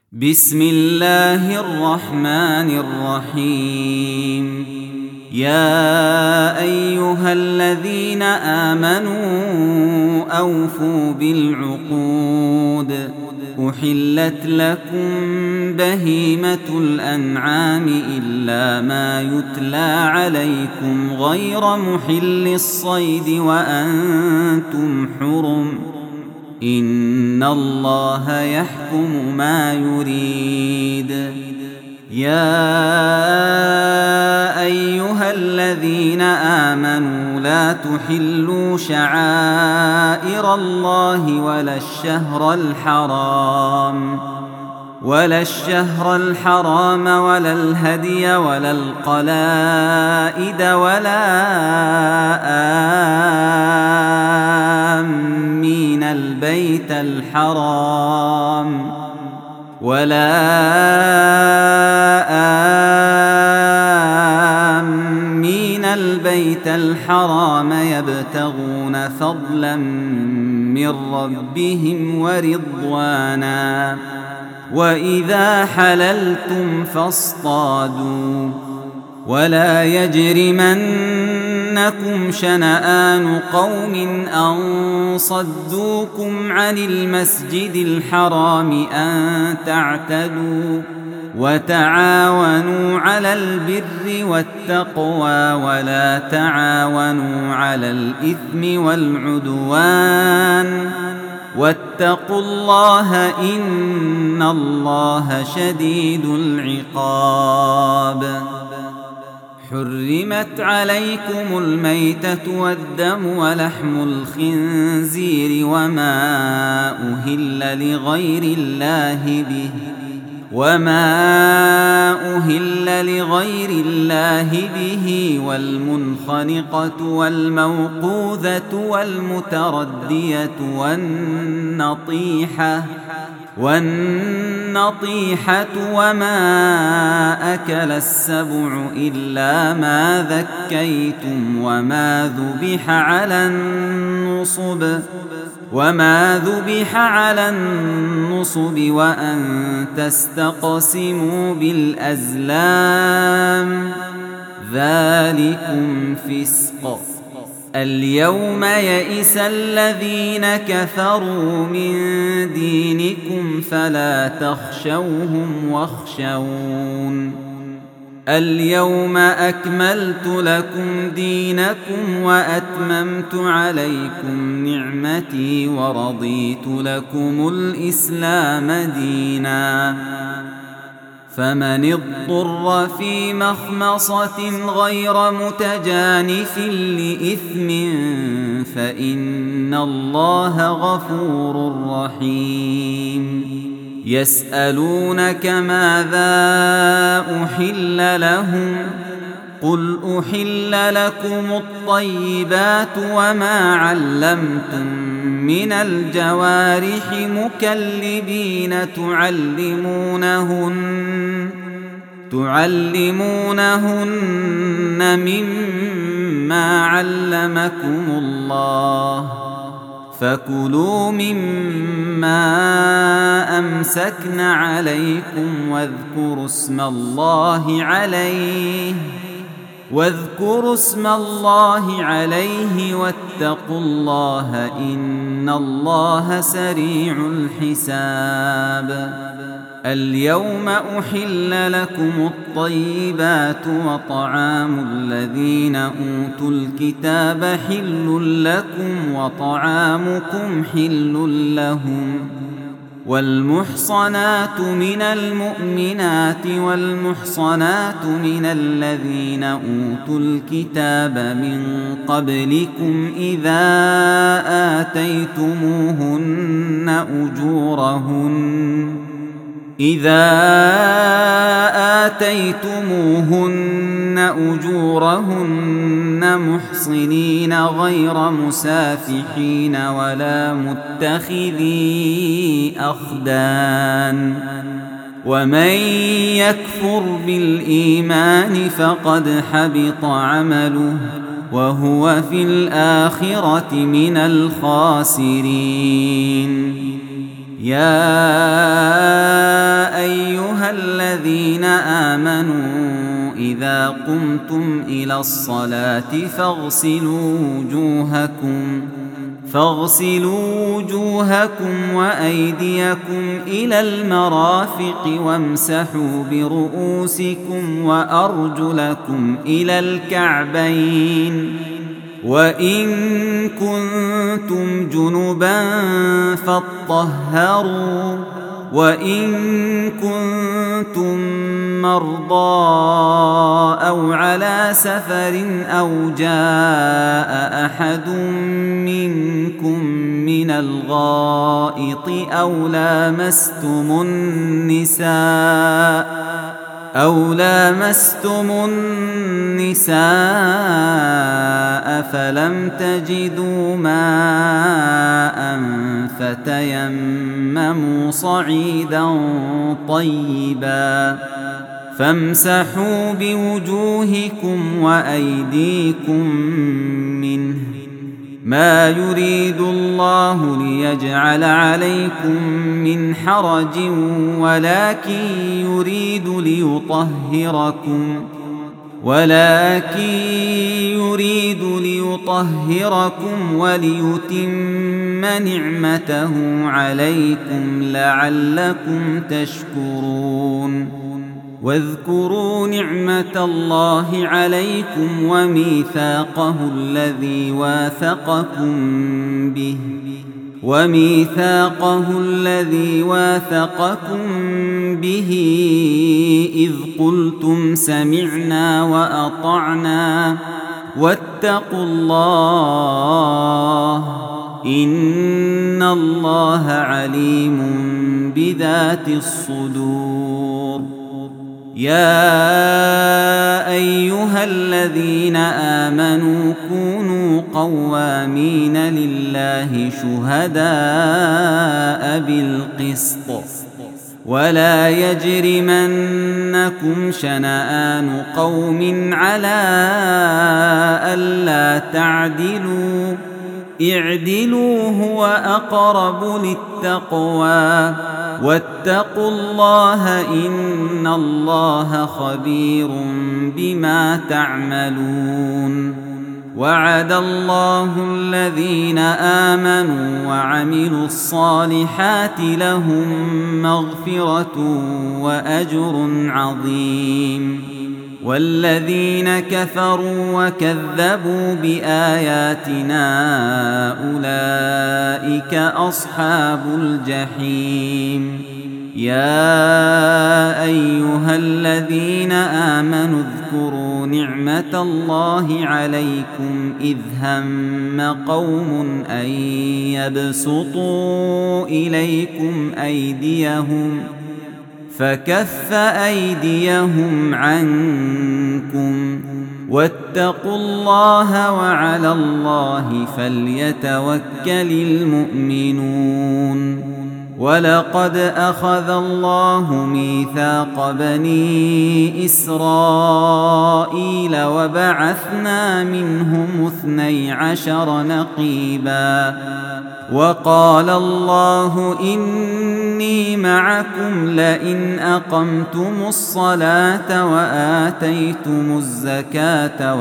بسم الله الرحمن الرحيم. يا أيها الذين آمنوا أوفوا بالعقود. أحلت لكم بهيمة الأنعام إلا ما يتلى عليكم غير محل الصيد وأنتم حرم. إن الله يحكم ما يريد. يا أيها الذين آمنوا لا تحلوا شعائر الله ولا الشهر الحرام ولا الهدي ولا القلائد ولا آمين البيت الحرام يبتغون فضلا من ربهم ورضوانا. وإذا حللتم فاصطادوا. ولا يجرمنكم شنآن قوم أن صدوكم عن المسجد الحرام أن تعتدوا. وتعاونوا على البر والتقوى ولا تعاونوا على الإثم والعدوان. واتقوا الله إن الله شديد العقاب. حرمت عليكم الميتة والدم ولحم الخنزير وما أهل لغير الله به والمنخنقة والموقوذة والمتردية والنطيحة وما أكل السبع إلا ما ذكيتم وما ذبح على النصب وأن تستقسموا بالأزلام ذلكم فسق. اليوم يئس الذين كفروا من دينكم فلا تخشوهم واخشون. اليوم أكملت لكم دينكم وأتممت عليكم نعمتي ورضيت لكم الإسلام دينا. فمن اضطر في مخمصة غير متجانف لإثم فإن الله غفور رحيم. يسألونك ماذا أحل لهم قل أحل لكم الطيبات وما علمتم من الجوارح مكلبين تعلمونهن مما علمكم الله. فكلوا مما أمسكن عليكم واذكروا اسم الله عليه واتقوا الله إن الله سريع الحساب. اليوم أحل لكم الطيبات وطعام الذين أوتوا الكتاب حل لكم وطعامكم حل لهم. والمحصنات من المؤمنات والمحصنات من الذين أوتوا الكتاب من قبلكم إذا آتيتموهن أجورهن محصنين غير مسافحين ولا متخذي أخدان. ومن يكفر بالإيمان فقد حبط عمله وهو في الآخرة من الخاسرين. يا الذين آمنوا إذا قمتم إلى الصلاة فاغسلوا وجوهكم وأيديكم إلى المرافق وامسحوا برؤوسكم وأرجلكم إلى الكعبين وإن كنتم جنبا فاطهروا وإن كنتم مرضى أو على سفر أو جاء أحد منكم من الغائط أو لامستم النساء فلم تجدوا ماء فتيمموا صعيدا طيبا فامسحوا بوجوهكم وأيديكم منه ما يريد الله ليجعل عليكم من حرج ولكن يريد ليطهركم وليتم نعمته عليكم لعلكم تشكرون واذكروا نعمة الله عليكم وميثاقه الذي واثقكم به إذ قلتم سمعنا وأطعنا واتقوا الله إن الله عليم بذات الصدور يا أيها الذين آمنوا كونوا قوامين لله شهداء بالقسط ولا يجرمنكم شنآن قوم على ألا تعدلوا اعدلوا هو أقرب للتقوى واتقوا الله إن الله خبير بما تعملون وعد الله الذين آمنوا وعملوا الصالحات لهم مغفرة وأجر عظيم والذين كفروا وكذبوا بآياتنا أولئك أصحاب الجحيم يا أيها الذين آمنوا اذكروا نعمة الله عليكم إذ هم قوم أن يبسطوا إليكم أيديهم فكف أيديهم عنكم واتقوا الله وعلى الله فليتوكل المؤمنون ولقد أخذ الله ميثاق بني إسرائيل وبعثنا منهم 12 نقيبا وقال الله إني معكم لئن أقمتم الصلاة وآتيتم الزكاة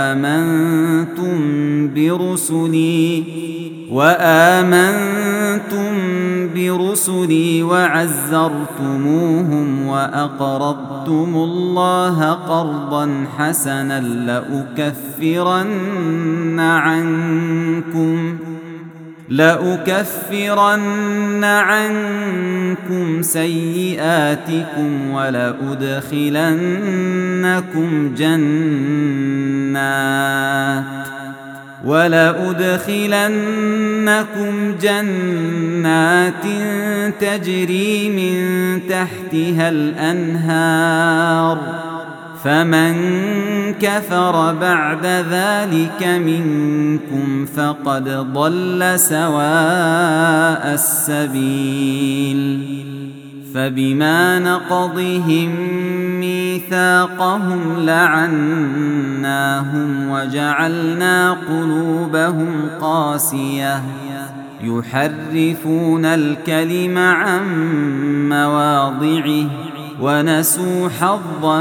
وآمنتم برسلي وعزرتموهم وأقرضتم الله قرضا حسنا لأكفرن عنكم سيئاتكم ولأدخلنكم جنات تجري من تحتها الأنهار فمن كفر بعد ذلك منكم فقد ضل سواء السبيل فبما نقضهم ميثاقهم لعناهم وجعلنا قلوبهم قاسية يحرفون الكلم عن مواضعه ونسوا حظا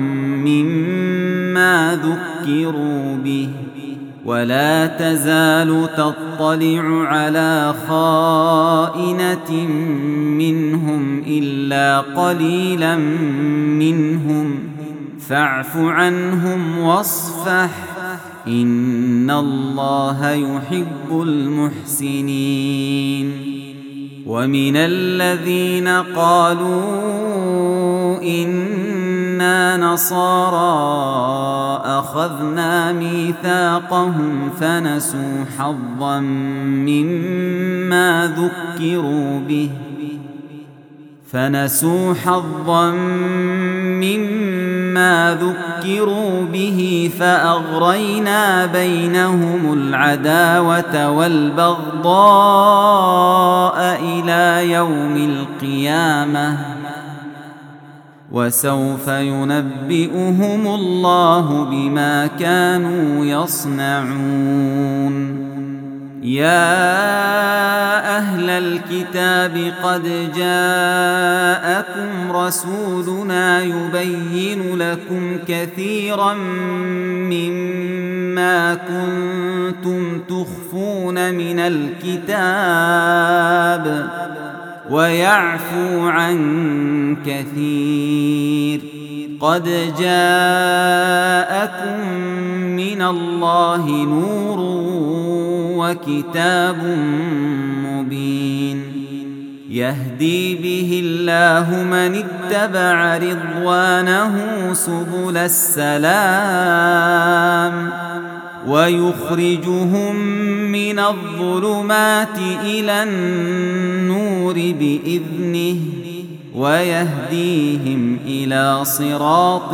مما ذكروا به ولا تزال تطلع على خائنة منهم إلا قليلا منهم فاعف عنهم واصفح إن الله يحب المحسنين. ومن الذين قالوا إنا نصارى أخذنا ميثاقهم فنسوا حظا مما ذكروا به فأغرينا بينهم العداوة والبغضاء إلى يوم القيامة وسوف ينبئهم الله بما كانوا يصنعون. يا أهل الكتاب قد جاءكم رسولنا يبين لكم كثيرا مما كنتم تخفون من الكتاب ويعفو عن كثير. قد جاءكم من الله نور وكتاب مبين يهدي به الله من اتبع رضوانه سبل السلام ويخرجهم من الظلمات إلى النور بإذنه ويهديهم إلى صراط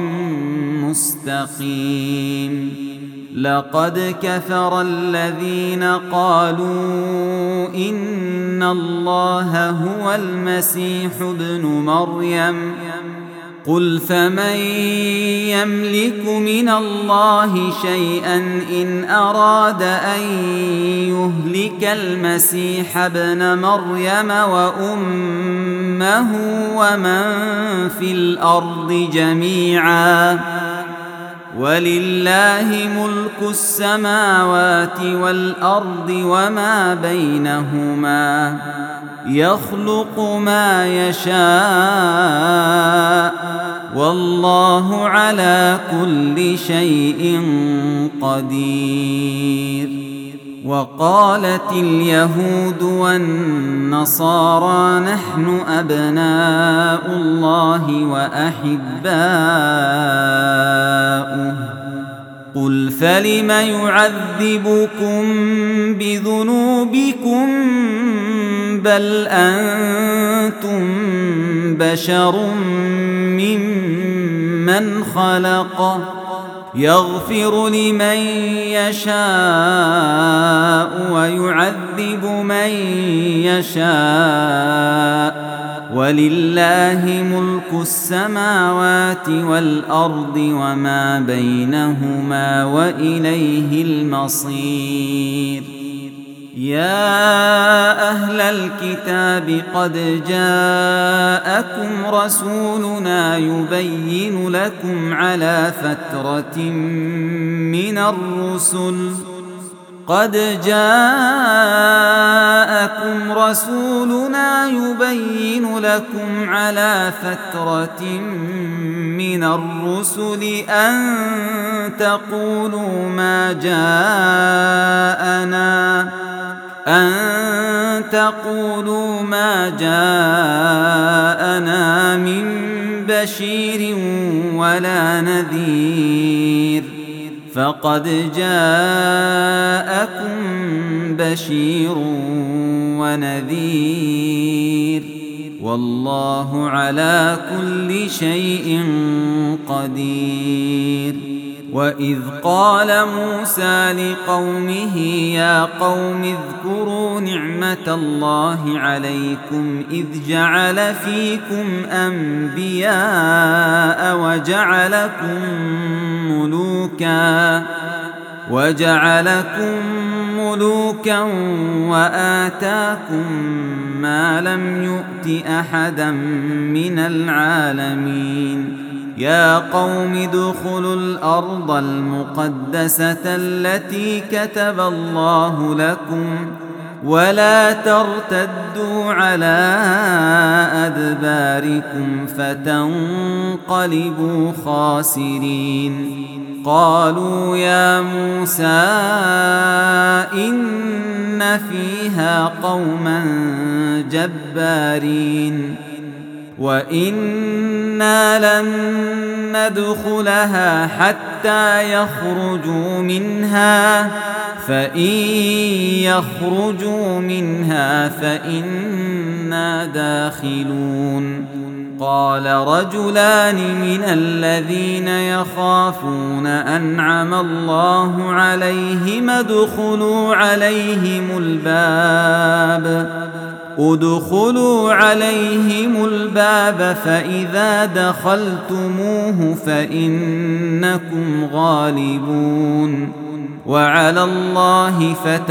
مستقيم. لقد كفر الذين قالوا إن الله هو المسيح ابن مريم قل فمن يملك من الله شيئا إن أراد أن يهلك المسيح ابن مريم وأمه ومن في الأرض جميعا ولله ملك السماوات والأرض وما بينهما يخلق ما يشاء والله على كل شيء قدير. وقالت اليهود والنصارى نحن أبناء الله وأحباؤه قل فلم يعذبكم بذنوبكم بل أنتم بشر ممن خلق يغفر لمن يشاء ويعذب من يشاء ولله ملك السماوات والأرض وما بينهما وإليه المصير. يا أهل الكتاب قد جاءكم رسولنا يبين لكم على فترة من الرسل أن تقولوا ما جاءنا من بشير ولا نذير فقد جاءكم بشير ونذير والله على كل شيء قدير. وإذ قال موسى لقومه يا قوم اذكروا نعمة الله عليكم إذ جعل فيكم أنبياء وجعلكم ملوكا وآتاكم ما لم يؤت أحدا من العالمين يا قوم ادخلوا الأرض المقدسة التي كتب الله لكم ولا ترتدوا على أدباركم فتنقلبوا خاسرين قالوا يا موسى إن فيها قوما جبارين وإنا لن ندخلها حتى يخرجوا منها فإن يخرجوا منها فإنا داخلون قال رجلان من الذين يخافون أنعم الله عليهم ادخلوا عليهم الباب فإذا دخلتموه فإنكم غالبون وعلى الله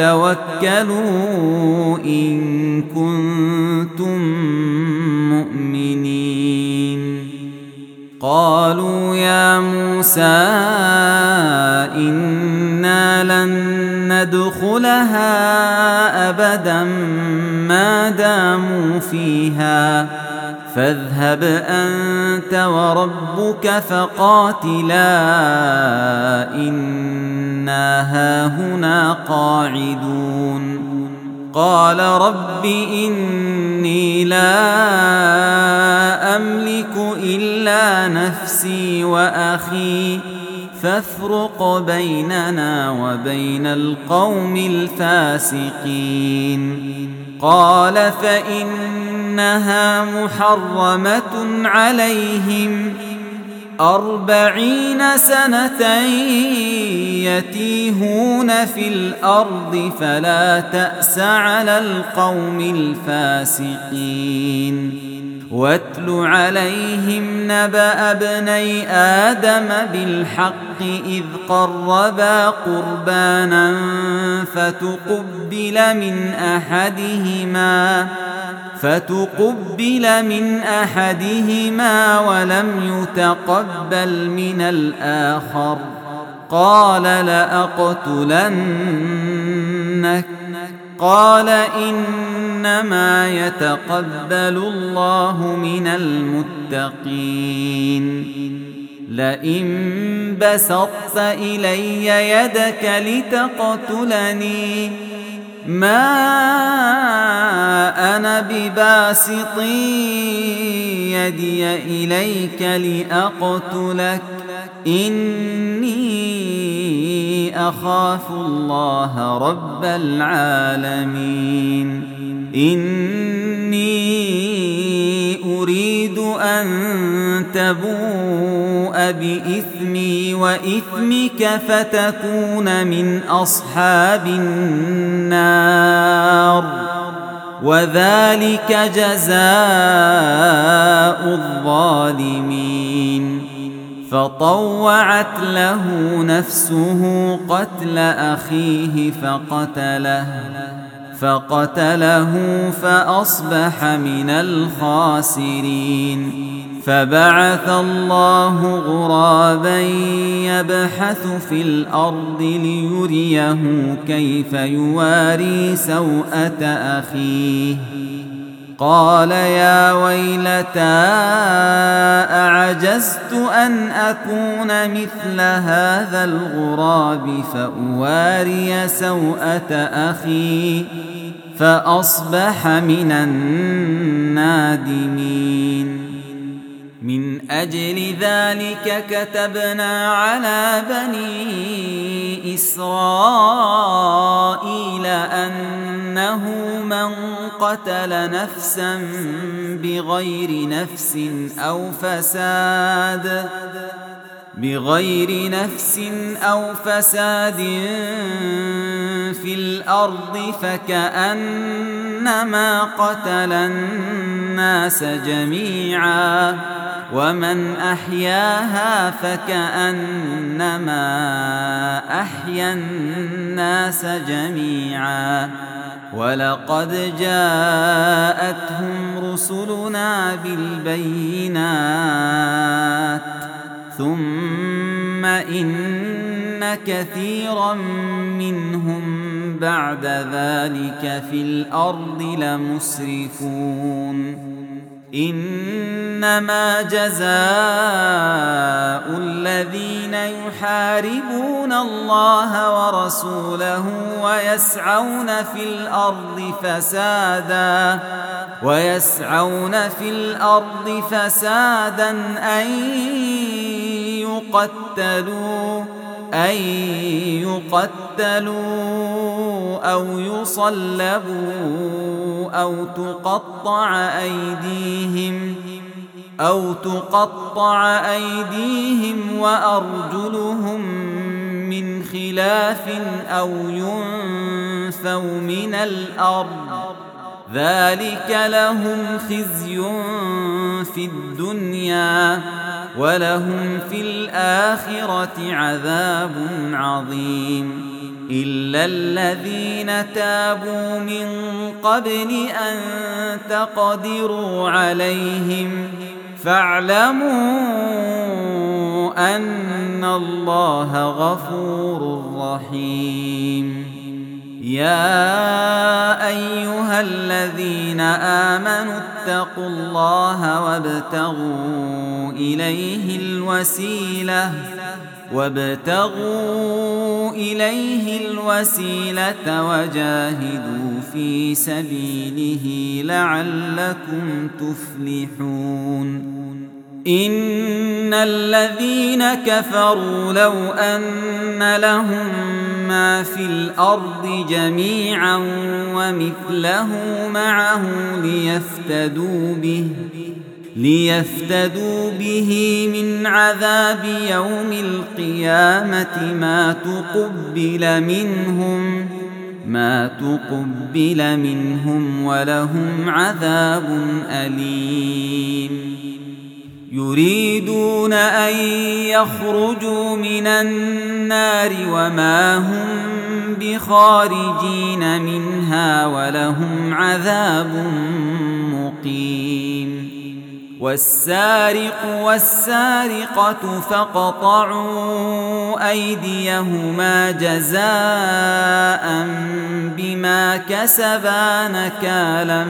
فتوكلوا إن كنتم مؤمنين قالوا يا موسى إنا لن ندخلها أبدا ما داموا فيها فاذهب أنت وربك فقاتلا إنا هاهنا قاعدون قال رب إني لا أملك إلا نفسي وأخي فافرق بيننا وبين القوم الفاسقين قال فإنها محرمة عليهم 40 سنة يتيهون في الأرض فلا تأس على القوم الفاسقين واتل عليهم نبأ ابني آدم بالحق إذ قربا قربانا فتقبل من أحدهما ولم يتقبل من الآخر قال لأقتلنك قال إنما يتقبل الله من المتقين لئن بسطت إلي يدك لتقتلني ما أنا بباسط يدي إليك لأقتلك إني أخاف الله رب العالمين إني أريد أن تبوء بإثمي وإثمك فتكون من أصحاب النار وذلك جزاء الظالمين فطوعت له نفسه قتل أخيه فقتله فأصبح من الخاسرين فبعث الله غرابا يبحث في الأرض ليريه كيف يواري سوءة أخيه قال يا ويلتى أعجزت أن أكون مثل هذا الغراب فأواري سوءة أخي فأصبح من النادمين من أجل ذلك كتبنا على بني إسرائيل أنه من قتل نفسا بغير نفس أو فساد في الأرض فكأنما قتل الناس جميعا ومن أحياها فكأنما أحيا الناس جميعا ولقد جاءتهم رسلنا بالبينات ثم إن كثيرا منهم بعد ذلك في الأرض لمسرفون إنما جزاء الذين يحاربون الله ورسوله ويسعون في الأرض فسادا أن يقتلوا أو يصلبوا أو تقطع أيديهم وأرجلهم من خلاف أو ينفوا من الأرض ذلك لهم خزي في الدنيا ولهم في الآخرة عذاب عظيم إلا الذين تابوا من قبل أن تقدروا عليهم فاعلموا أن الله غفور رحيم يا أيها الذين آمنوا اتقوا الله وابتغوا إليه الوسيلة وجاهدوا في سبيله لعلكم تفلحون إن الذين كفروا لو أن لهم ما في الأرض جميعا ومثله معه ليفتدوا به من عذاب يوم القيامة ما تقبل منهم ولهم عذاب أليم يريدون أن يخرجوا من النار وما هم بخارجين منها ولهم عذاب مقيم والسارق والسارقة فاقطعوا أيديهما جزاء بما كسبا نكالا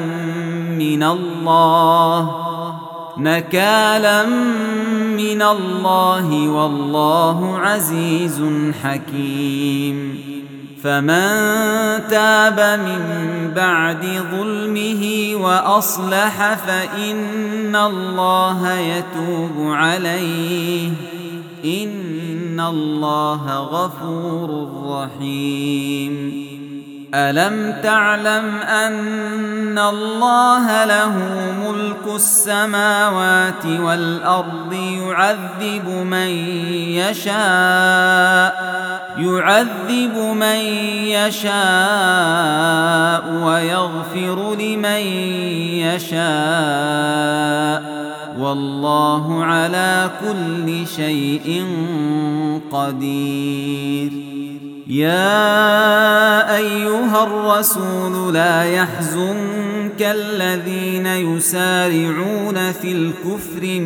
من الله والله عزيز حكيم فمن تاب من بعد ظلمه وأصلح فإن الله يتوب عليه إن الله غفور رحيم ألم تعلم أن الله له ملك السماوات والأرض يعذب من يشاء ويغفر لمن يشاء والله على كل شيء قدير يا أيها الرسول لا يحزنك الذين يسارعون في الكفر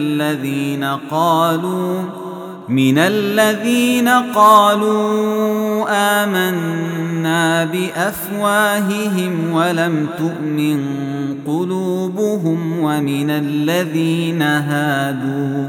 من الذين قالوا آمنا بأفواههم ولم تؤمن قلوبهم ومن الذين هادوا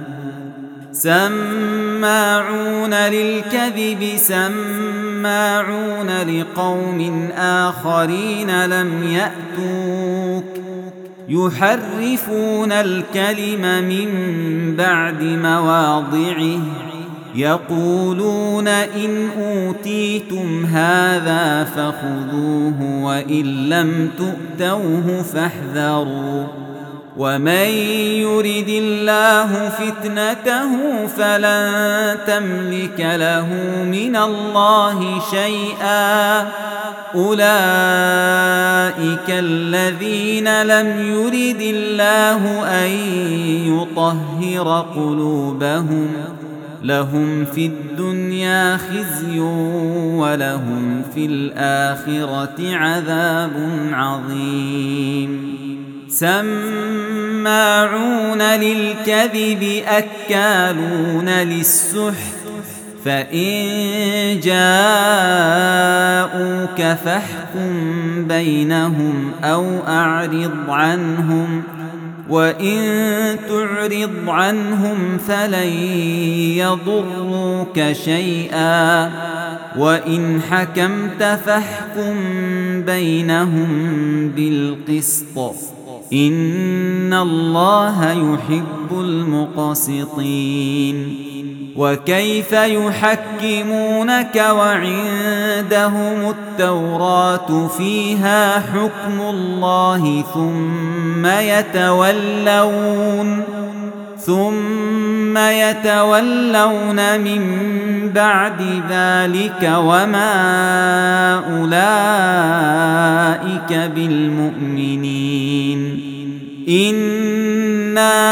سماعون للكذب سماعون لقوم آخرين لم يأتوك يحرفون الكلم من بعد مواضعه يقولون إن أوتيتم هذا فخذوه وإن لم تؤتوه فاحذروا ومن يرد الله فتنته فلن تملك له من الله شيئا أولئك الذين لم يرد الله أن يطهر قلوبهم لهم في الدنيا خزي ولهم في الآخرة عذاب عظيم سماعون للكذب أكالون للسحت فإن جاءوك فاحكم بينهم أو أعرض عنهم وإن تعرض عنهم فلن يضروك شيئا وإن حكمت فاحكم بينهم بالقسط إن الله يحب المقسطين وكيف يحكمونك وعندهم التوراة فيها حكم الله ثم يتولون من بعد ذلك وما أولئك بالمؤمنين إنا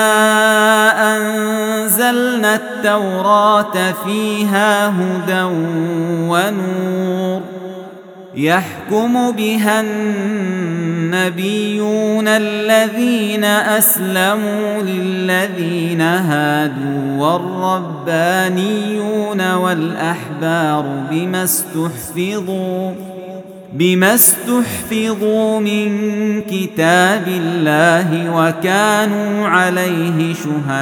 أنزلنا التوراة فيها هدى ونور يحكم بها النبيون الذين أسلموا للذين هادوا والربانيون والأحبار بما استحفظوا من كتاب الله وكانوا عليه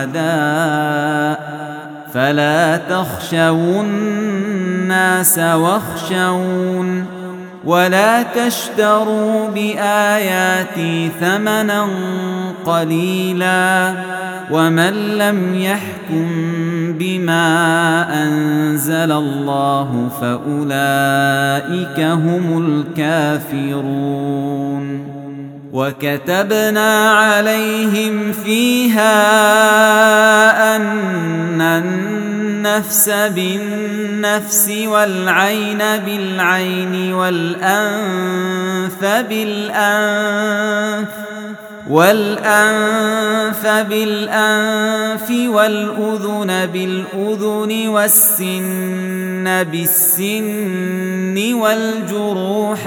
شهداء فلا تخشوا الناس واخشون ولا تشتروا بآياتي ثمنا قليلا ومن لم يحكم بما أنزل الله فأولئك هم الكافرون وكتبنا عليهم فيها أن النفس بالنفس والعين بالعين والأنف بالأنف والأذن بالأذن والسن بالسن والجروح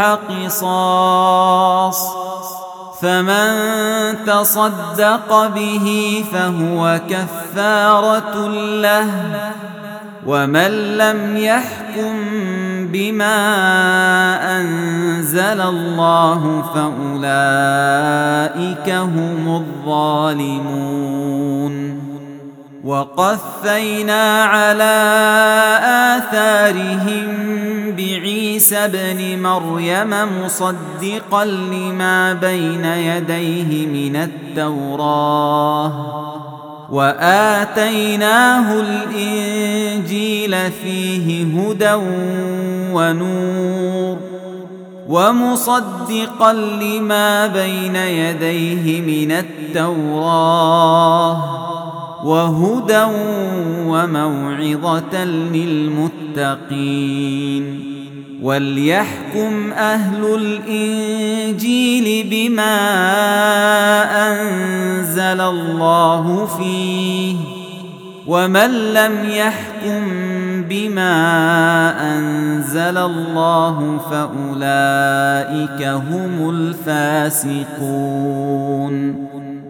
قصاص فمن تصدق به فهو كفارة له ومن لم يحكم بما أنزل الله فأولئك هم الظالمون وقفينا على آثارهم بعيسى ابن مريم مصدقا لما بين يديه من التوراة وآتيناه الإنجيل فيه هدى ونور ومصدقا لما بين يديه من التوراة وهدى وموعظة للمتقين وليحكم أهل الإنجيل بما أنزل الله فيه ومن لم يحكم بما أنزل الله فأولئك هم الفاسقون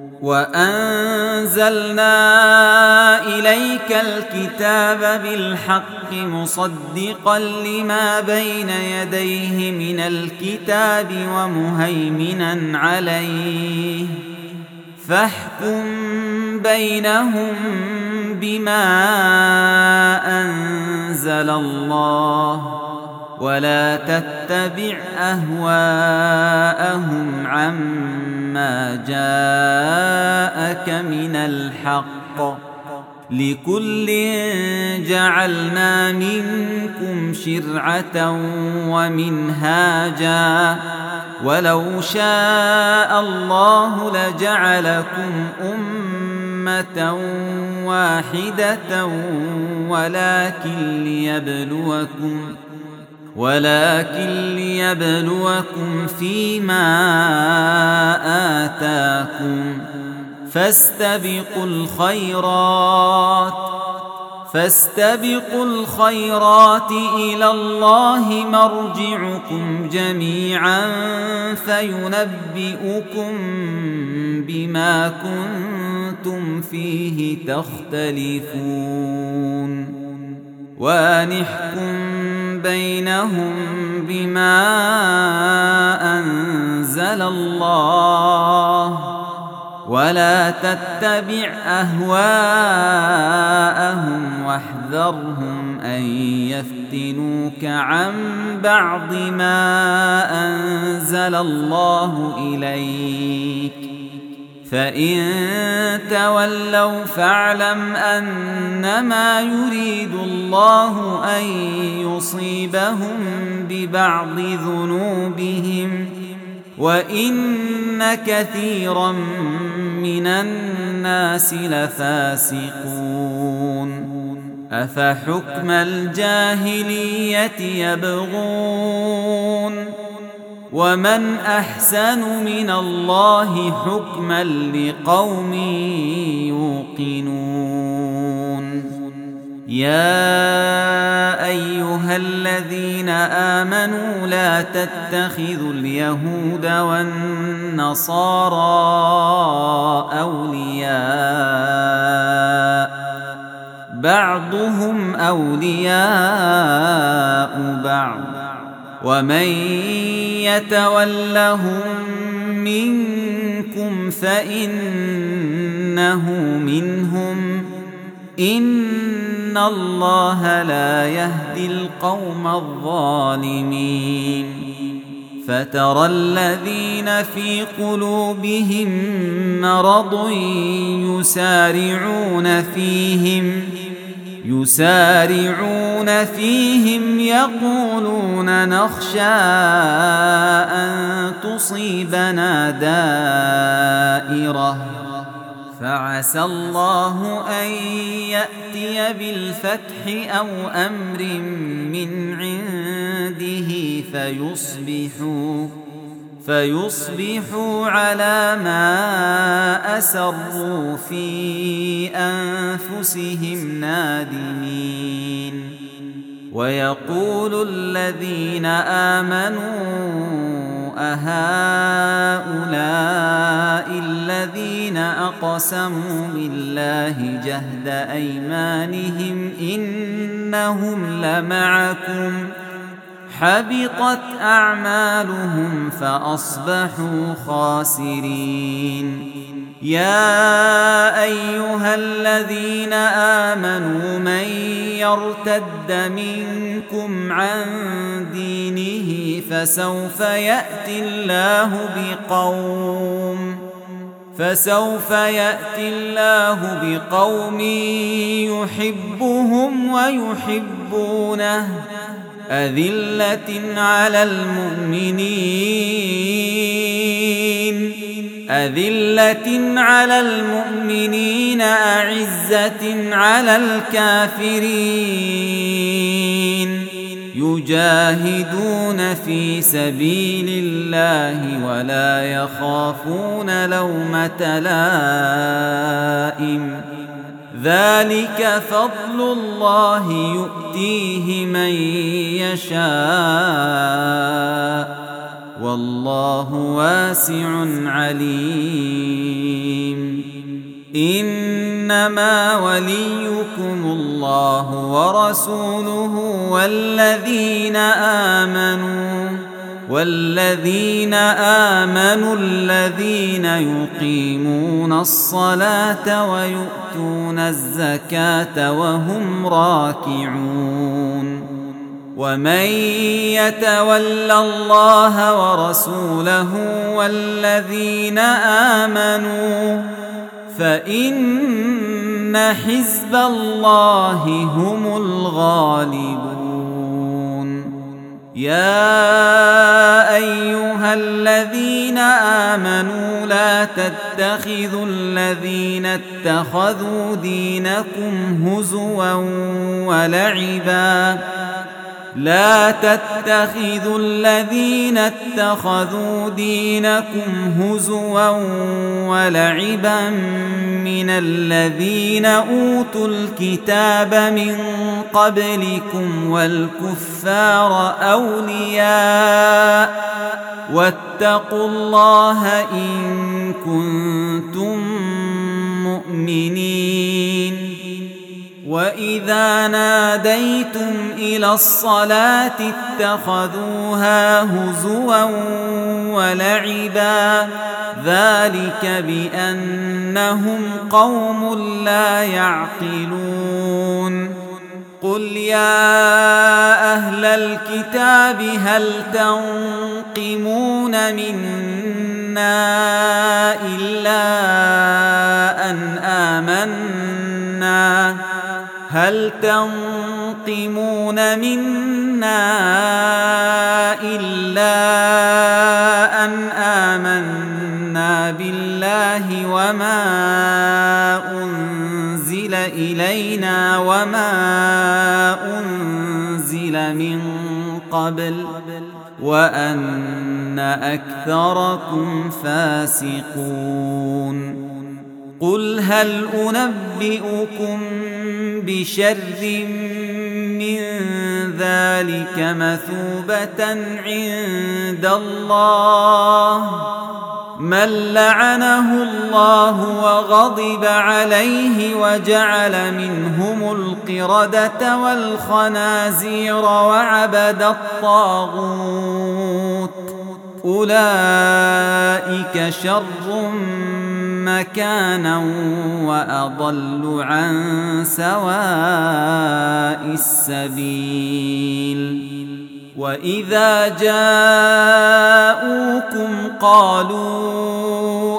وأنزلنا إليك الكتاب بالحق مصدقا لما بين يديه من الكتاب ومهيمنا عليه فاحكم بينهم بما أنزل الله ولا تتبع أهواءهم عما جاءك من الحق لكل جعلنا منكم شرعة ومنهاجا ولو شاء الله لجعلكم أمة واحدة ولكن ليبلوكم فيما آتاكم. فاستبقوا الخيرات إلى الله مرجعكم جميعا فينبئكم بما كنتم فيه تختلفون. وأنحكم بينهم بما أنزل الله ولا تتبع أهواءهم واحذرهم أن يفتنوك عن بعض ما أنزل الله إليك. فإن تولوا فاعلم أنما يريد الله أن يصيبهم ببعض ذنوبهم وإن كثيرا من الناس لفاسقون. أفحكم الجاهلية يبغون ومن أحسن من الله حكما لقوم يوقنون. يا أيها الذين آمنوا لا تتخذوا اليهود والنصارى أولياء بعضهم أولياء بعض ومن يتولهم منكم فإنه منهم إن الله لا يهدي القوم الظالمين. فترى الذين في قلوبهم مرض يسارعون فيهم يقولون نخشى أن تصيبنا دائرة فعسى الله أن يأتي بالفتح أو أمر من عنده فيصبحوا على ما أسروا في أنفسهم نادمين. ويقول الذين آمنوا أهؤلاء الذين أقسموا بالله جهد أيمانهم إنهم لمعكم حبطت أعمالهم فأصبحوا خاسرين. يا أيها الذين آمنوا من يرتد منكم عن دينه فسوف يأتي الله بقوم يحبهم ويحبونه أذلة على المؤمنين أعزة على الكافرين يجاهدون في سبيل الله ولا يخافون لومة لائم. ذلك فضل الله يؤتيه من يشاء والله واسع عليم. إنما وليكم الله ورسوله والذين آمنوا الذين يقيمون الصلاة ويؤتون الزكاة وهم راكعون. ومن يتول الله ورسوله والذين آمنوا فإن حزب الله هم الغالبون. يا أيها الذين آمنوا لا تتخذوا الذين اتخذوا دينكم هزوا ولعبا من الذين أوتوا الكتاب من قبلكم والكفار أولياء واتقوا الله إن كنتم مؤمنين. وإذا ناديتم إلى الصلاة اتخذوها هزوا ولعبا ذلك بأنهم قوم لا يعقلون. قل يا أهل الكتاب هل تنقمون منا إلا أن آمنا بالله وما أنزل إلينا وما أنزل من قبل وأن أكثركم فاسقون. قل هل أنبئكم بشر من ذلك مثوبة عند الله من لعنه الله وغضب عليه وجعل منهم القردة والخنازير وعبد الطاغوت أولئك شر مكانا وأضل عن سواء السبيل. وإذا جاءوكم قالوا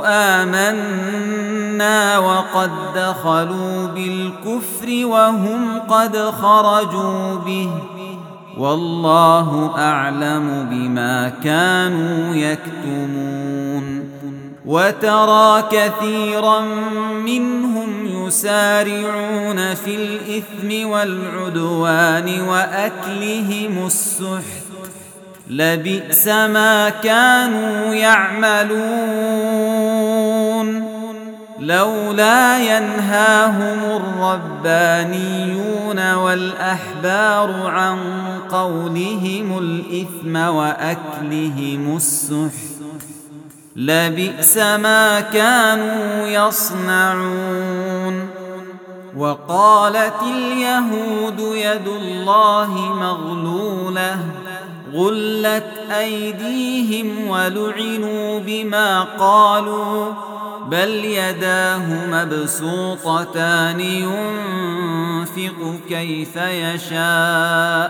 آمنا وقد دخلوا بالكفر وهم قد خرجوا به والله أعلم بما كانوا يكتمون. وترى كثيرا منهم يسارعون في الإثم والعدوان وأكلهم السحت لبئس ما كانوا يعملون. لولا ينهاهم الربانيون والأحبار عن قولهم الإثم وأكلهم السحت لبئس ما كانوا يصنعون. وقالت اليهود يد الله مغلولة غلت أيديهم ولعنوا بما قالوا بل يداه مبسوطتان ينفق كيف يشاء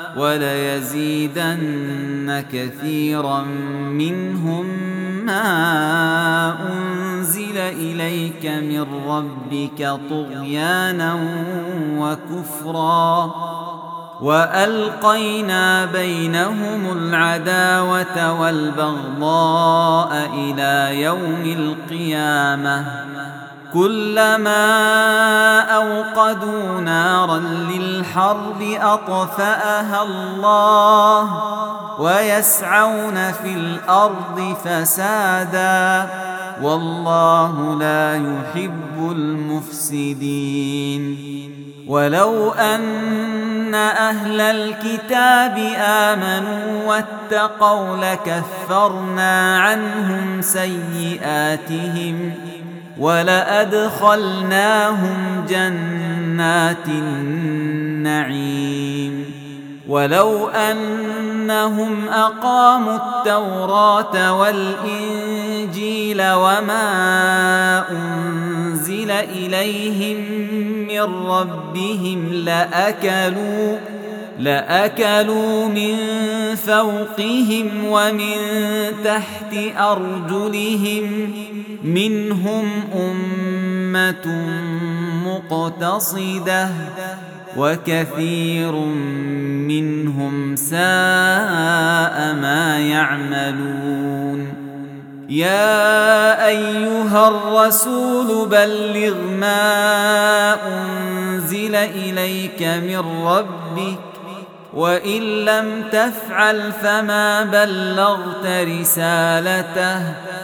وليزيدن كثيرا منهم ما أنزل إليك من ربك طغيانا وكفرا وألقينا بينهم العداوة والبغضاء إلى يوم القيامة كلما أوقدوا نارا للحرب أطفأها الله ويسعون في الأرض فسادا والله لا يحب المفسدين. ولو أن أهل الكتاب آمنوا واتقوا لكفرنا عنهم سيئاتهم ولأدخلناهم جنات النعيم. ولو أنهم أقاموا التوراة والإنجيل وما أنزل إليهم من ربهم لأكلوا من فوقهم ومن تحت أرجلهم منهم أمة مقتصدة وكثير منهم ساء ما يعملون. يا أيها الرسول بلغ ما أنزل إليك من ربك وإن لم تفعل فما بلغت رسالته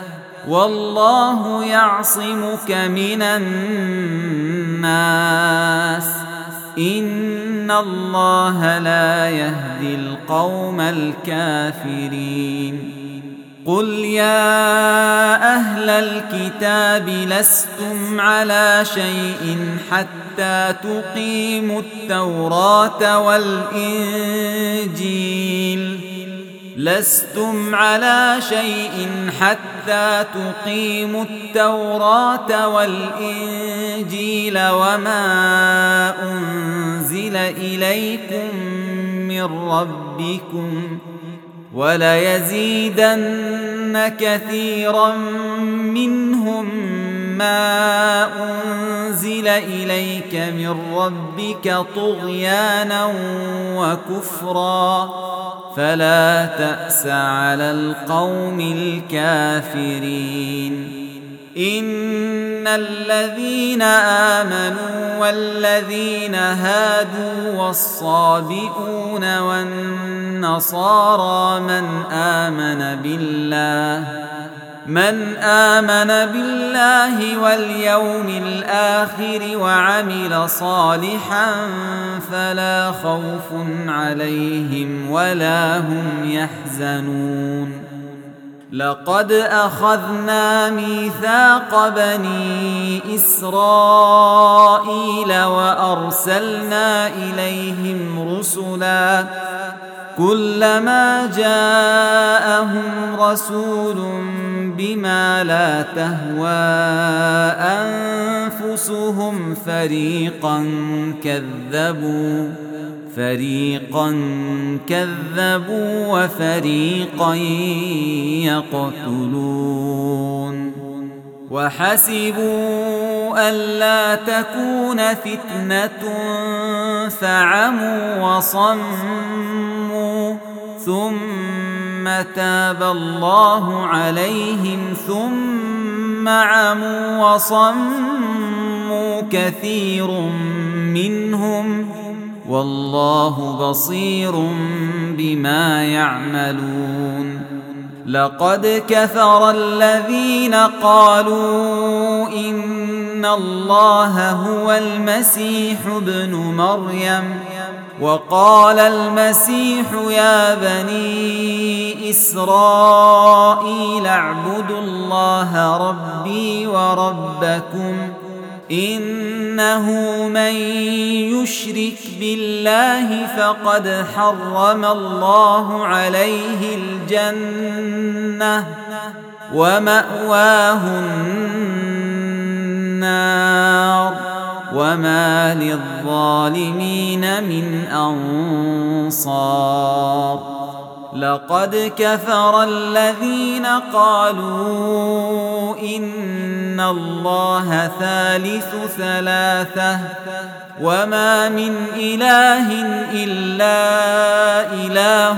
والله يعصمك من الناس إن الله لا يهدي القوم الكافرين. قل يا أهل الكتاب لستم على شيء حتى تقيموا التوراة والإنجيل لستم على شيء حتى تقيموا التوراة والإنجيل وما أنزل إليكم من ربكم وليزيدن كثيرا منهم ما أنزل إليك من ربك طغيانا وكفرا فلا تأس على القوم الكافرين. إن الذين آمنوا والذين هادوا والصابئون والنصارى من آمن بالله واليوم الآخر وعمل صالحا فلا خوف عليهم ولا هم يحزنون. لقد أخذنا ميثاق بني إسرائيل وأرسلنا إليهم رسلا كلما جاءهم رسول بما لا تهوى أنفسهم فريقا كذبوا وفريقا يقتلون. وحسبوا ألا تكون فتنة فعموا وصموا ثم تاب الله عليهم ثم عموا وصموا كثير منهم والله بصير بما يعملون. لقد كفر الذين قالوا إن الله هو المسيح ابن مريم وقال المسيح يا بني إسرائيل اعبدوا الله ربي وربكم إنه من يشرك بالله فقد حرم الله عليه الجنة ومأواه النار وما للظالمين من أنصار. لقد كفر الذين قالوا إن الله ثالث ثلاثة وما من إله إلا إله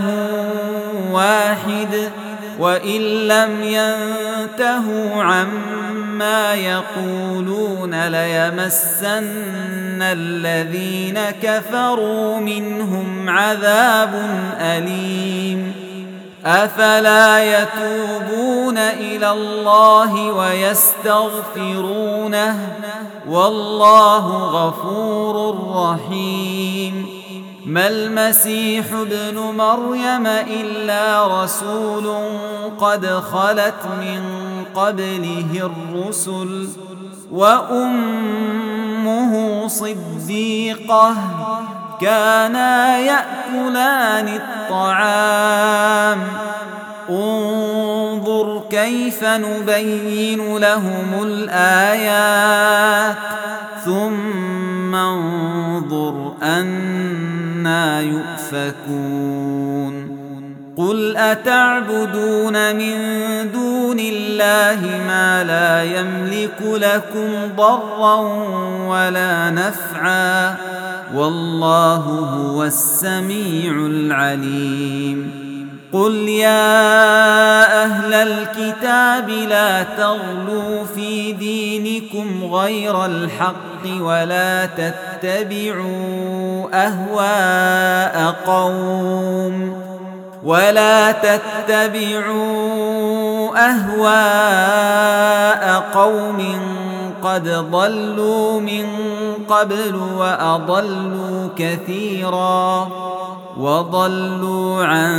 واحد وإن لم ينتهوا عما يقولون ليمسن الذين كفروا منهم عذاب أليم. أفلا يتوبون إلى الله ويستغفرونه والله غفور رحيم. ما المسيح ابن مريم إلا رسول قد خلت من قبله الرسل وأمه صديقة كانا يأكلان الطعام انظر كيف نبين لهم الآيات ثم انظر أنى يؤفكون. قل أتعبدون من دون دون الله ما لا يملك لكم ضرا ولا نفعا والله هو السميع العليم قل يا أهل الكتاب لا تغلوا في دينكم غير الحق ولا تتبعوا أهواء قوم قد ضلوا من قبل وأضلوا كثيرا وضلوا عن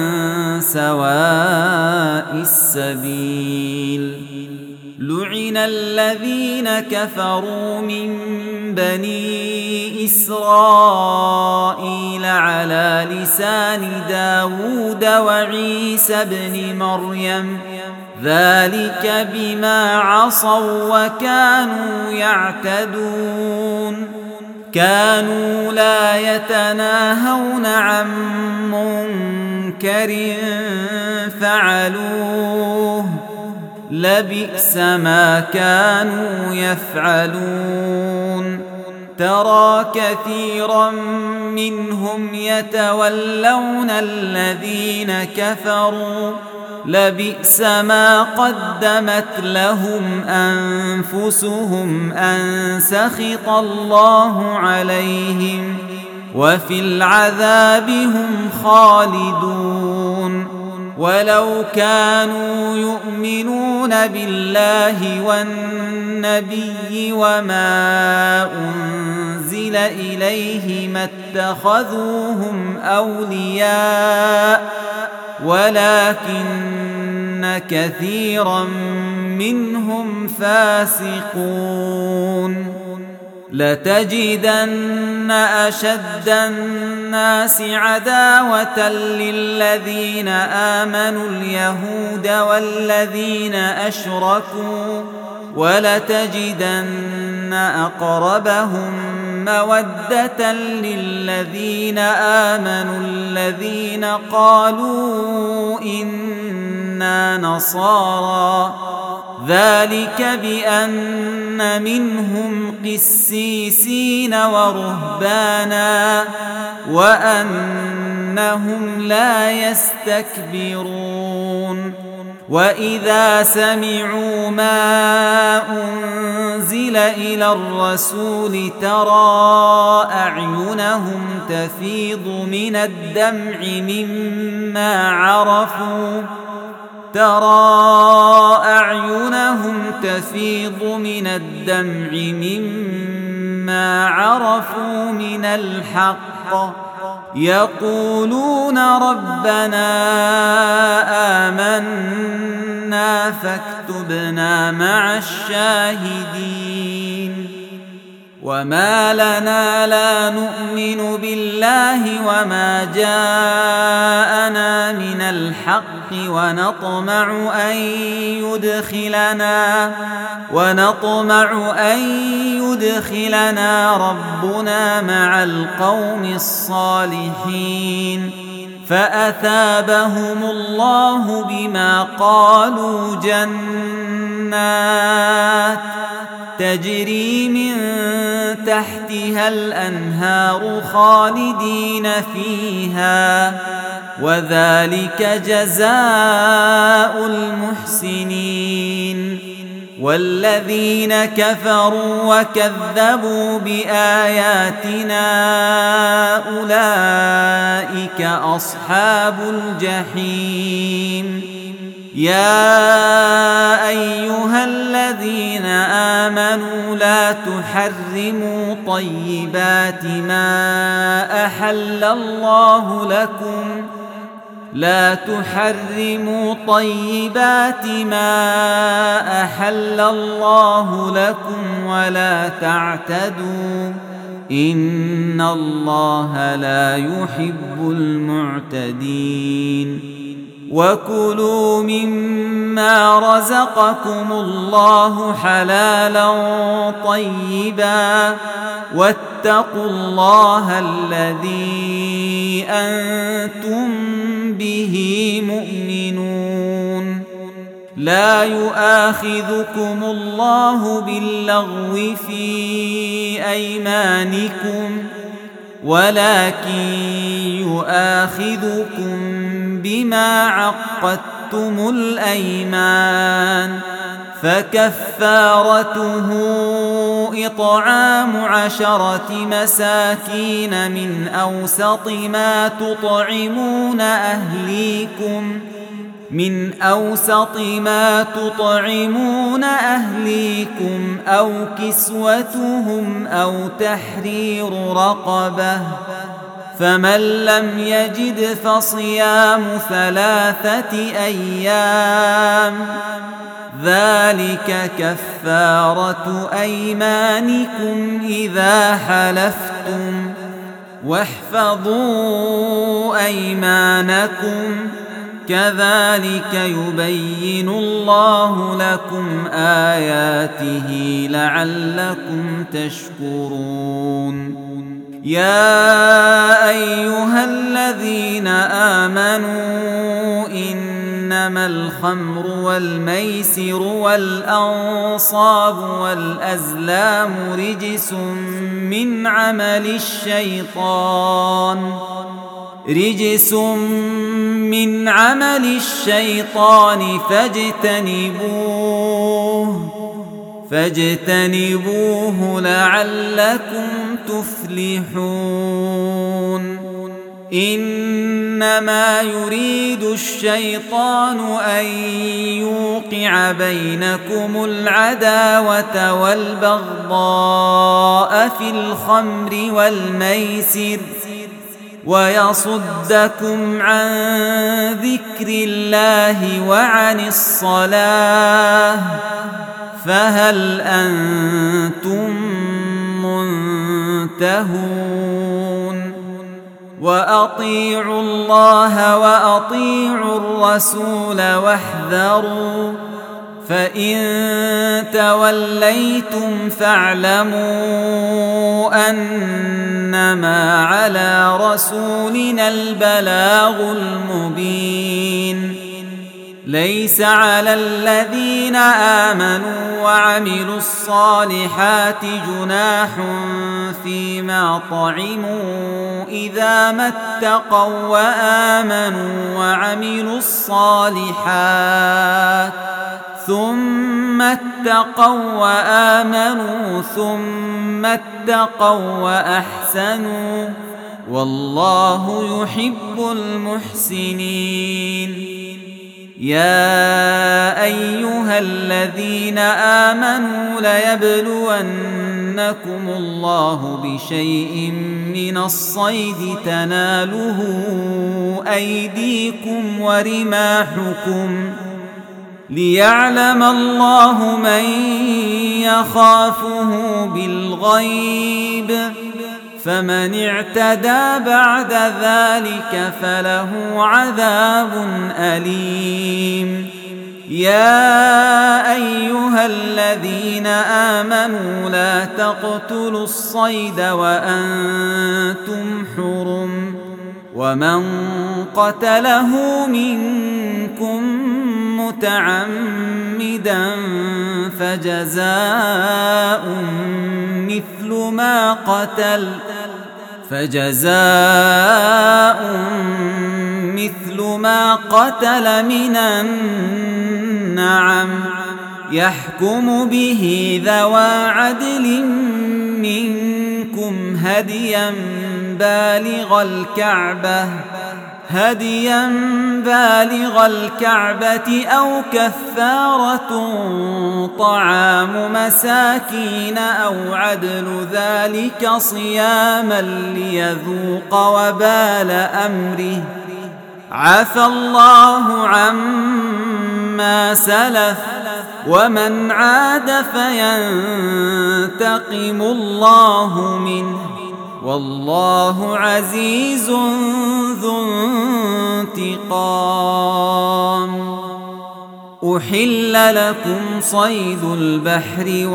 سواء السبيل لعن الذين كفروا من بني إسرائيل على لسان داود وعيسى بن مريم ذلك بما عصوا وكانوا يعتدون كانوا لا يتناهون عن منكر فعلوه لبئس ما كانوا يفعلون ترى كثيرا منهم يتولون الذين كفروا لبئس ما قدمت لهم أنفسهم أن سخط الله عليهم وفي العذاب هم خالدون ولو كانوا يؤمنون بالله والنبي وما أنزل إليه ما اتخذوهم أولياء ولكن كثيرا منهم فاسقون لتجدن أشد الناس عداوة للذين آمنوا اليهود والذين أشركوا ولتجدن أقربهم مودة للذين آمنوا الذين قالوا إنا نصارى ذلك بأن منهم قسيسين ورهبانا وأنهم لا يستكبرون وإذا سمعوا ما أنزل إلى الرسول ترى أعينهم تفيض من الدمع مما عرفوا من الحق يقولون ربنا آمنا فاكتبنا مع الشاهدين وما لنا لا نؤمن بالله وما جاءنا من الحق ونطمع أن يدخلنا ربنا مع القوم الصالحين فأثابهم الله بما قالوا جنات تجري من تحتها الأنهار خالدين فيها وذلك جزاء المحسنين والذين كفروا وكذبوا بآياتنا أولئك أصحاب الجحيم يا أيها الذين آمنوا لا تحرموا طيبات ما أحل الله لكم ولا تعتدوا إن الله لا يحب المعتدين وكلوا مما رزقكم الله حلالا طيبا واتقوا الله الذي أنتم به مؤمنون لا يؤاخذكم الله باللغو في أيمانكم ولكن يؤاخذكم بما عقدتم الأيمان فكفارته إطعام 10 مساكين من أوسط ما تطعمون أهليكم أو كسوتهم أو تحرير رقبة فمن لم يجد فصيام 3 أيام ذلك كفارة أيمانكم إذا حلفتم واحفظوا أيمانكم كذلك يبين الله لكم آياته لعلكم تشكرون يا أيها الذين آمنوا إنما الخمر والميسر والأنصاب والأزلام رجس من عمل الشيطان فاجتنبوه لعلكم تفلحون إنما يريد الشيطان أن يوقع بينكم العداوة والبغضاء في الخمر والميسر ويصدكم عن ذكر الله وعن الصلاة فهل أنتم منتهون وأطيعوا الله وأطيعوا الرسول واحذروا فإن توليتم فاعلموا أنما على رسولنا البلاغ المبين ليس على الذين آمنوا وعملوا الصالحات جناح فيما طعموا إذا ما اتقوا وآمنوا وعملوا الصالحات ثم اتقوا وآمنوا ثم اتقوا وأحسنوا والله يحب المحسنين يا أيها الذين آمنوا ليبلونكم الله بشيء من الصيد تناله أيديكم ورماحكم ليعلم الله من يخافه بالغيب فمن اعتدى بعد ذلك فله عذاب أليم يا أيها الذين آمنوا لا تقتلوا الصيد وأنتم حرم ومن قتله منكم متعمدا فجزاء مثل ما قتل من النعم يحكم به ذوى عدل منكم هديا بالغ الكعبة أو كفارة طعام مساكين أو عدل ذلك صياما ليذوق وبال أمره عفى الله عما سلف ومن عاد فينتقم الله منه والله عزيز ذو انتقام أحل لكم صيد البحر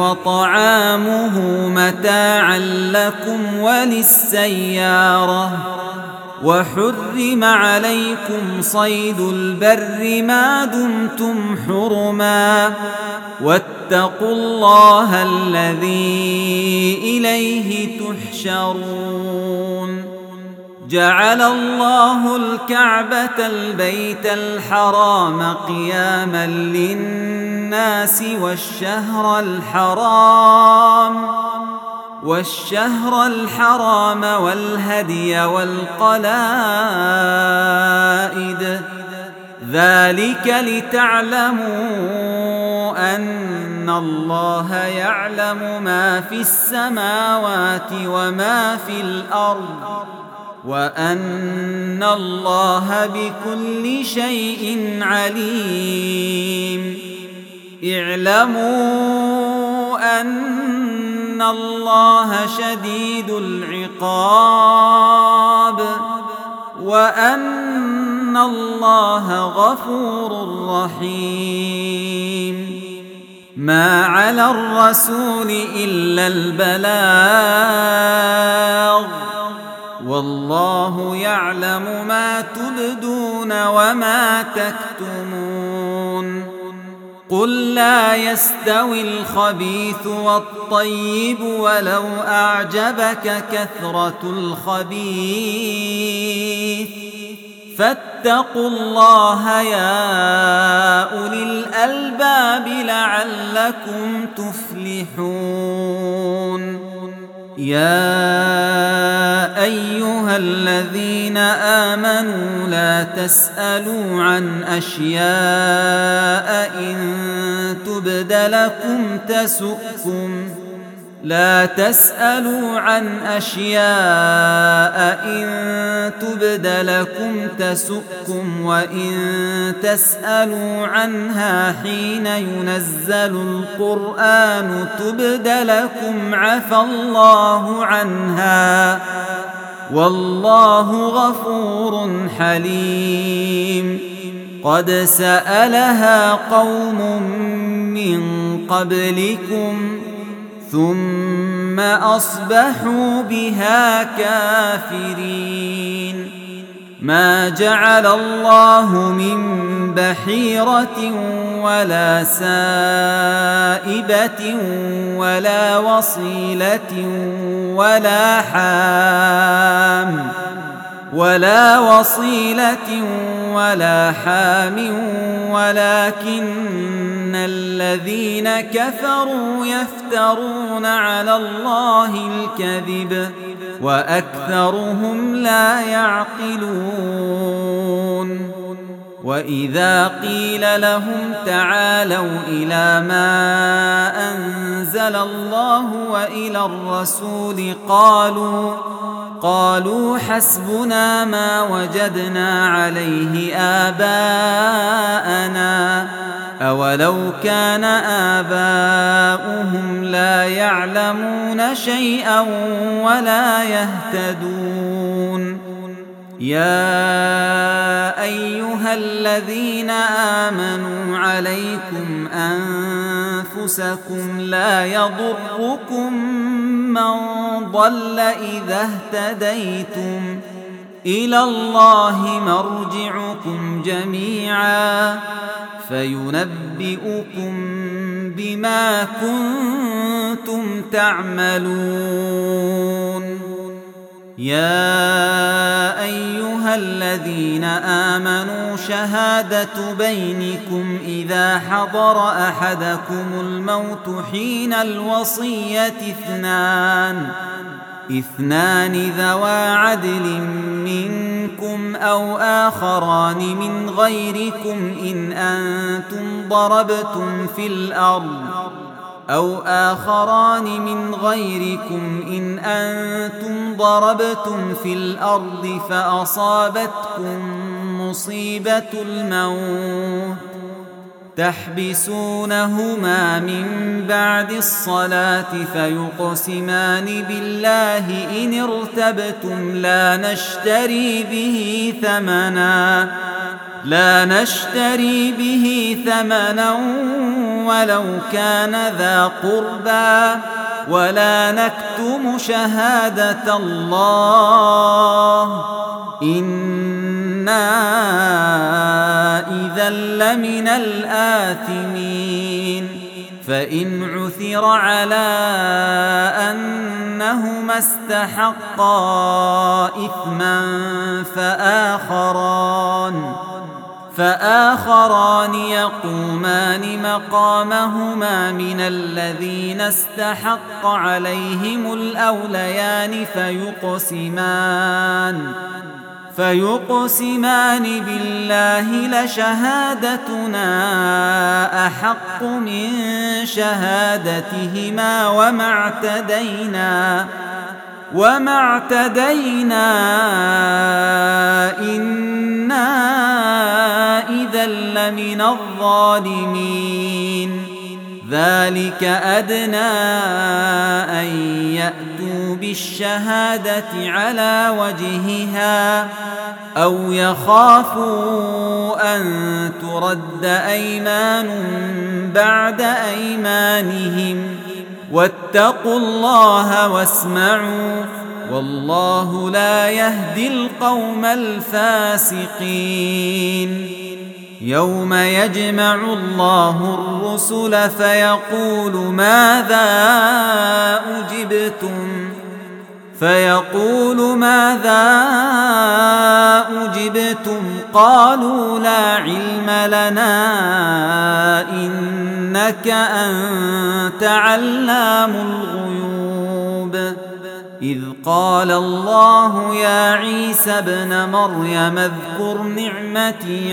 وطعامه متاعا لكم وللسيارة وحرم عليكم صيد البر ما دمتم حرما واتقوا الله الذي إليه تحشرون جعل الله الكعبة البيت الحرام قياما للناس والشهر الحرام والهدي والقلائد ذلك لتعلموا أن الله يعلم ما في السماوات وما في الأرض وأن الله بكل شيء عليم اعلموا أن الله شديد العقاب وأن الله غفور رحيم ما على الرسول إلا البلاغ والله يعلم ما تبدون وما تكتمون قل لا يستوي الخبيث والطيب ولو أعجبك كثرة الخبيث فاتقوا الله يا أولي الألباب لعلكم تفلحون يا أيها الذين آمنوا لا تسألوا عن أشياء إن تبد لكم تسؤكم لا تسألوا عن أشياء إن تبد لكم تسؤكم وإن تسألوا عنها حين ينزل القرآن تبد لكم عفى الله عنها والله غفور حليم قد سألها قوم من قبلكم ثم أصبحوا بها كافرين ما جعل الله من بحيرة ولا سائبة ولا وصيلة ولا حام ولكن الذين كفروا يفترون على الله الكذب وأكثرهم لا يعقلون وإذا قيل لهم تعالوا إلى ما أنزل الله وإلى الرسول قالوا حسبنا ما وجدنا عليه آباءنا أولو كان آباؤهم لا يعلمون شيئا ولا يهتدون يا أيها الذين آمنوا عليكم أنفسكم لا يضركم من ضل إذا اهتديتم إلى الله مرجعكم جميعا فينبئكم بما كنتم تعملون يا أيها الذين آمنوا شهادة بينكم إذا حضر أحدكم الموت حين الوصية اثنان ذوى عدل منكم أو آخران من غيركم إن أنتم ضربتم في الأرض فأصابتكم مصيبة الموت تحبسونهما من بعد الصلاة فيقسمان بالله إن ارتبتم لا نشتري به ثمنا ولو كان ذا قربى ولا نكتم شهادة الله إنا إذا لمن الآثمين فإن عثر على أنهما استحقا إثما فآخران يقومان مقامهما من الذين استحق عليهم الأوليان فيقسمان بالله لشهادتنا أحق من شهادتهما وما اعتدينا إنا إذا لمن الظالمين ذلك أدنى أن يأتوا بالشهادة على وجهها أو يخافوا أن ترد أيمان بعد أيمانهم واتقوا الله واسمعوا والله لا يهدي القوم الفاسقين يوم يجمع الله الرسل فيقول ماذا أجبتم قالوا لا علم لنا إنك أنت علام الغيوب إذ قال الله يا عيسى ابن مريم اذكر نعمتي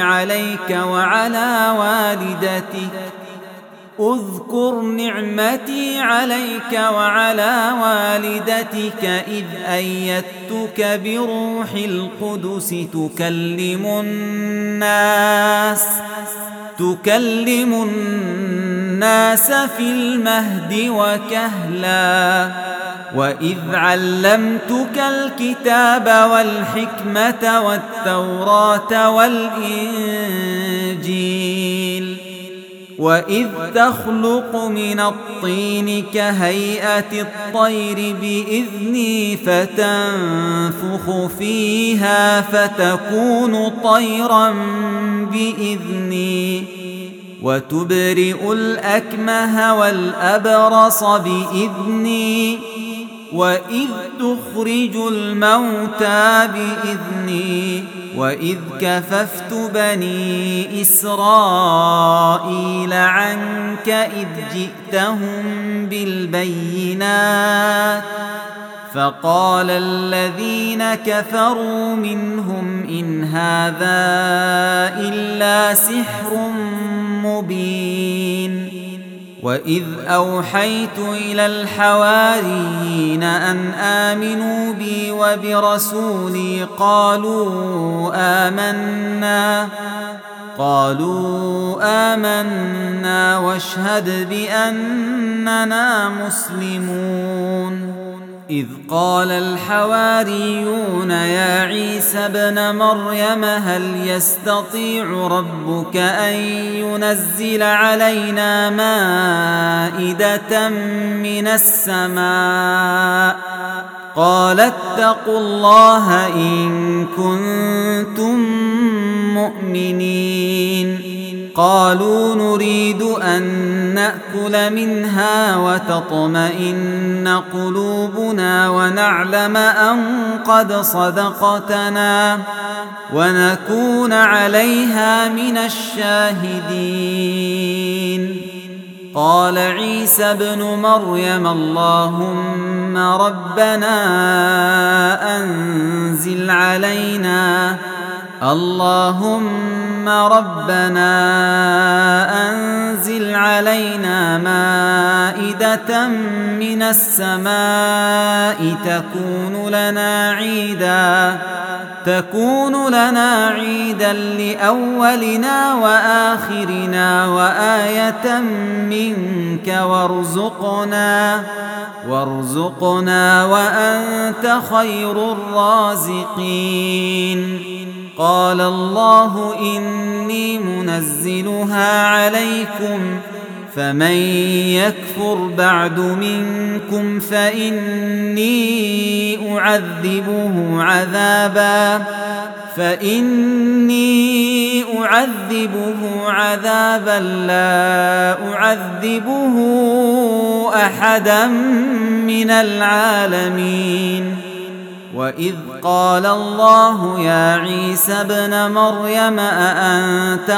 عليك وعلى والدتك إذ أيدتك بروح القدس تكلم الناس في المهد وكهلا وإذ علمتك الكتاب والحكمة والتوراة والإنجيل وإذ تخلق من الطين كهيئة الطير بإذني فتنفخ فيها فتكون طيرا بإذني وتبرئ الأكمه والأبرص بإذني وإذ تخرج الموتى بإذني وإذ كففت بني إسرائيل عنك إذ جئتهم بالبينات فقال الذين كفروا منهم إن هذا إلا سحر مبين وإذ أوحيت إلى الحواريين أن آمنوا بي وبرسولي قالوا آمنا واشهد بأننا مسلمون إذ قال الحواريون يا عيسى ابن مريم هل يستطيع ربك أن ينزل علينا مائدة من السماء قال اتقوا الله إن كنتم مؤمنين قالوا نريد أن نأكل منها وتطمئن قلوبنا ونعلم أن قد صدقتنا ونكون عليها من الشاهدين قال عيسى ابن مريم اللهم ربنا أنزل علينا مائدة من السماء تكون لنا عيدا لأولنا وآخرنا وآية منك وارزقنا وأنت خير الرازقين قال الله إني منزلها عليكم فمن يكفر بعد منكم فإني أعذبه عذابا لا أعذبه أحدا من العالمين. وإذ قال الله يا عيسى ابن مريم أأنت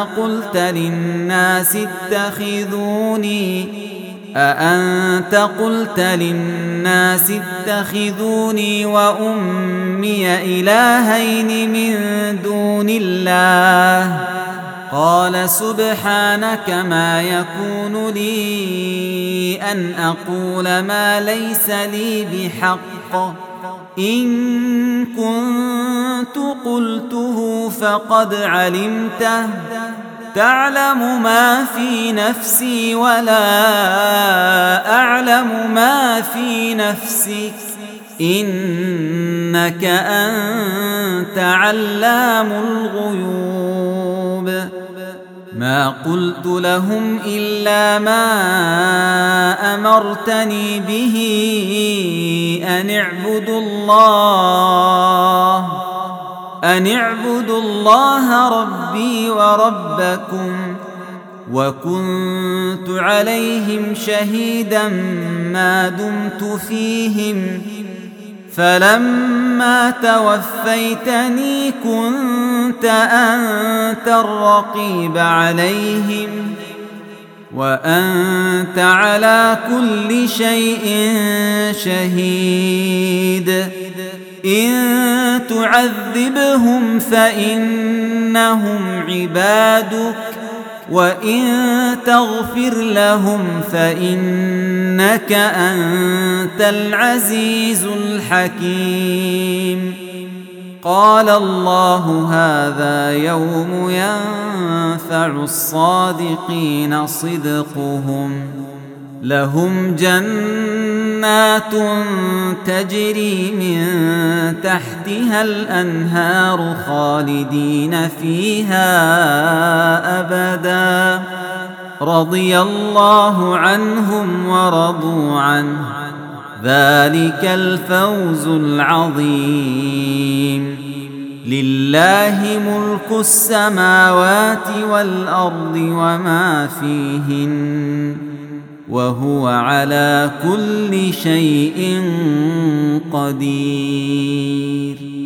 قلت للناس اتخذوني وأمي إلهين من دون الله؟ قال سبحانك ما يكون لي أن أقول ما ليس لي بحق، إن كنت قلته فقد علمته، تعلم ما في نفسي ولا أعلم ما في نفسك، إنك أنت علام الغيوب. ما قلت لهم إلا ما أمرتني به أن اعبدوا الله ربي وربكم، وكنت عليهم شهيدا ما دمت فيهم، فلما توفيتني كنت أنت الرقيب عليهم، وأنت على كل شيء شهيد. إن تعذبهم فإنهم عبادك، وإن تغفر لهم فإنك أنت العزيز الحكيم. قال الله هذا يوم ينفع الصادقين صدقهم، لهم جنات تجري من تحتها الأنهار خالدين فيها أبدا، رضي الله عنهم ورضوا عنه، ذلك الفوز العظيم. لله ملك السماوات والأرض وما فيهن، وهو على كل شيء قدير.